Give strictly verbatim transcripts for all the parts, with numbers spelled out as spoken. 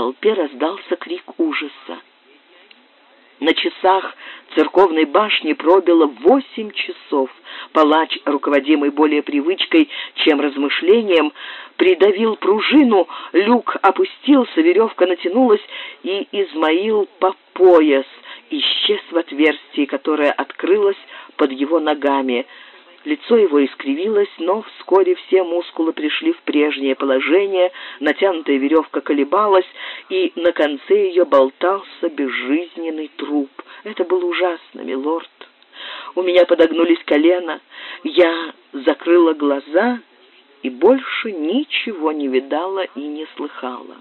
толпе раздался крик ужаса. На часах церковной башни пробило восемь часов. Палач, руководимый более привычкой, чем размышлением, придавил пружину, люк опустился, веревка натянулась, и Измаил по пояс исчез в отверстии, которое открылось под его ногами. Лицо его искривилось, но вскоре все мускулы пришли в прежнее положение, натянутая веревка колебалась, и на конце ее болтался безжизненный труп. Это было ужасно, милорд. У меня подогнулись колена, я закрыла глаза и больше ничего не видала и не слыхала.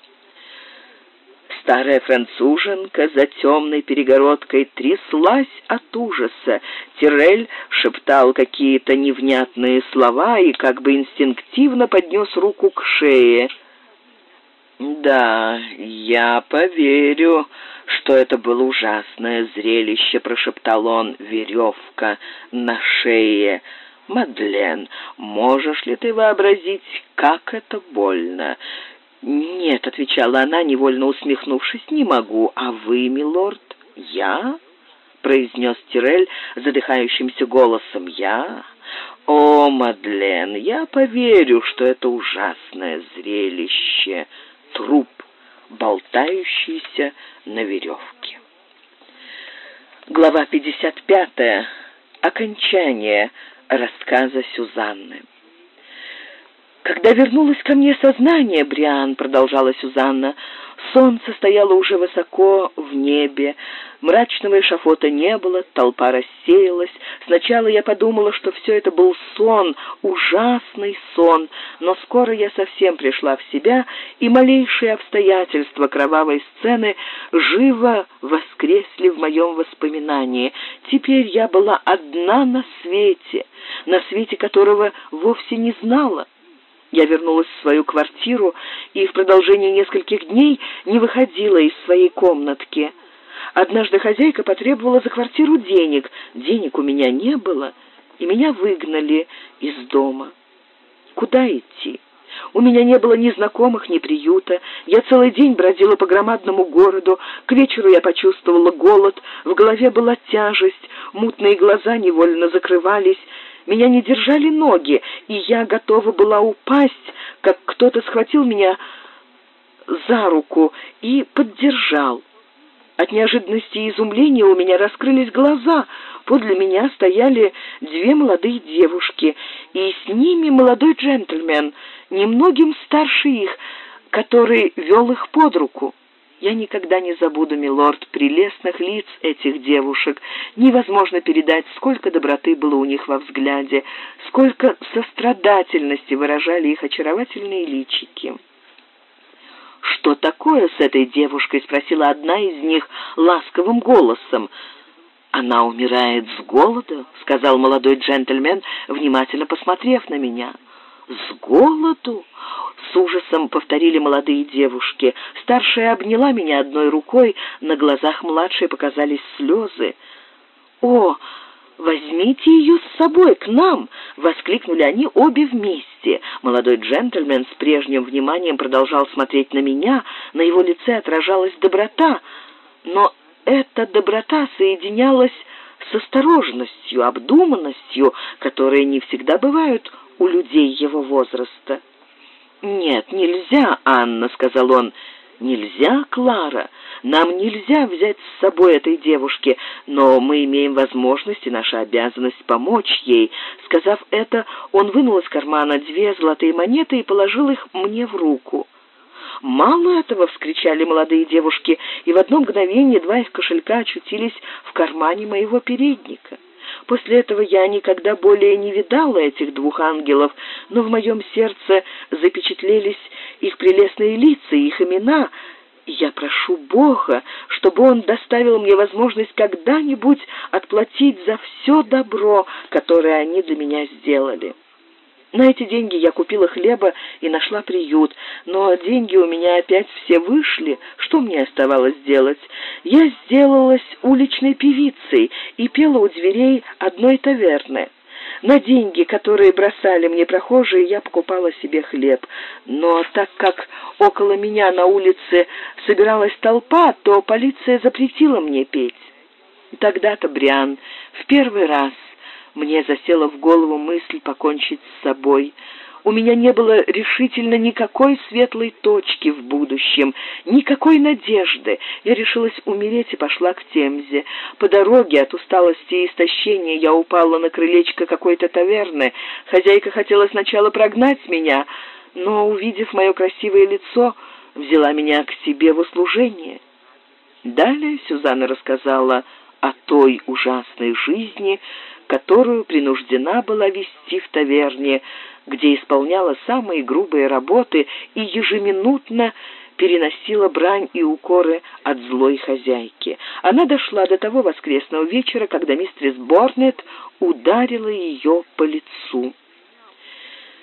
Старая француженка за темной перегородкой тряслась от ужаса. Тирель шептал какие-то невнятные слова и как бы инстинктивно поднес руку к шее. «Да, я поверю, что это было ужасное зрелище», — прошептал он. «Веревка на шее. Мадлен, можешь ли ты вообразить, как это больно?» «Нет», — отвечала она, невольно усмехнувшись, — «не могу. А вы, милорд?» «Я?» — произнес Тирель задыхающимся голосом. «Я? О, Мадлен, я поверю, что это ужасное зрелище. Труп, болтающийся на веревке». Глава пятьдесят пятая. Окончание рассказа Сюзанны. «Когда вернулось ко мне сознание, Бриан, — продолжала Сюзанна, — солнце стояло уже высоко в небе, мрачного эшафота не было, толпа рассеялась. Сначала я подумала, что все это был сон, ужасный сон, но скоро я совсем пришла в себя, и малейшие обстоятельства кровавой сцены живо воскресли в моем воспоминании. Теперь я была одна на свете, на свете которого вовсе не знала. Я вернулась в свою квартиру и в продолжении нескольких дней не выходила из своей комнатки. Однажды хозяйка потребовала за квартиру денег. Денег у меня не было, и меня выгнали из дома. Куда идти? У меня не было ни знакомых, ни приюта. Я целый день бродила по громадному городу. К вечеру я почувствовала голод, в голове была тяжесть, мутные глаза невольно закрывались. Меня не держали ноги, и я готова была упасть, как кто-то схватил меня за руку и поддержал. От неожиданности и изумления у меня раскрылись глаза. Подле меня стояли две молодые девушки, и с ними молодой джентльмен, немногим старше их, который вел их под руку. Я никогда не забуду, милорд, прелестных лиц этих девушек. Невозможно передать, сколько доброты было у них во взгляде, сколько сострадательности выражали их очаровательные личики. «Что такое с этой девушкой?» — спросила одна из них ласковым голосом. «Она умирает с голода», — сказал молодой джентльмен, внимательно посмотрев на меня. «С голоду?» — с ужасом повторили молодые девушки. Старшая обняла меня одной рукой, на глазах младшей показались слезы. «О, возьмите ее с собой к нам!» — воскликнули они обе вместе. Молодой джентльмен с прежним вниманием продолжал смотреть на меня, на его лице отражалась доброта, но эта доброта соединялась с осторожностью, обдуманностью, которые не всегда бывают у людей его возраста. «Нет, нельзя, Анна», — сказал он. «Нельзя, Клара. Нам нельзя взять с собой этой девушке, но мы имеем возможность и наша обязанность помочь ей». Сказав это, он вынул из кармана две золотые монеты и положил их мне в руку. «Мало этого!» — вскричали молодые девушки, и в одно мгновение два их кошелька очутились в кармане моего передника. После этого я никогда более не видала этих двух ангелов, но в моем сердце запечатлелись их прелестные лица и их имена. Я прошу Бога, чтобы Он доставил мне возможность когда-нибудь отплатить за все добро, которое они для меня сделали. На эти деньги я купила хлеба и нашла приют, но деньги у меня опять все вышли. Что мне оставалось делать? Я сделалась уличной певицей и пела у дверей одной таверны. На деньги, которые бросали мне прохожие, я покупала себе хлеб. Но так как около меня на улице собиралась толпа, то полиция запретила мне петь. Тогда-то, Бриан, в первый раз мне засела в голову мысль покончить с собой. У меня не было решительно никакой светлой точки в будущем, никакой надежды. Я решилась умереть и пошла к Темзе. По дороге от усталости и истощения я упала на крылечко какой-то таверны. Хозяйка хотела сначала прогнать меня, но, увидев мое красивое лицо, взяла меня к себе в услужение. Далее Сюзанна рассказала о той ужасной жизни, которую принуждена была вести в таверне, где исполняла самые грубые работы и ежеминутно переносила брань и укоры от злой хозяйки. Она дошла до того воскресного вечера, когда мистерис Борнет ударила ее по лицу.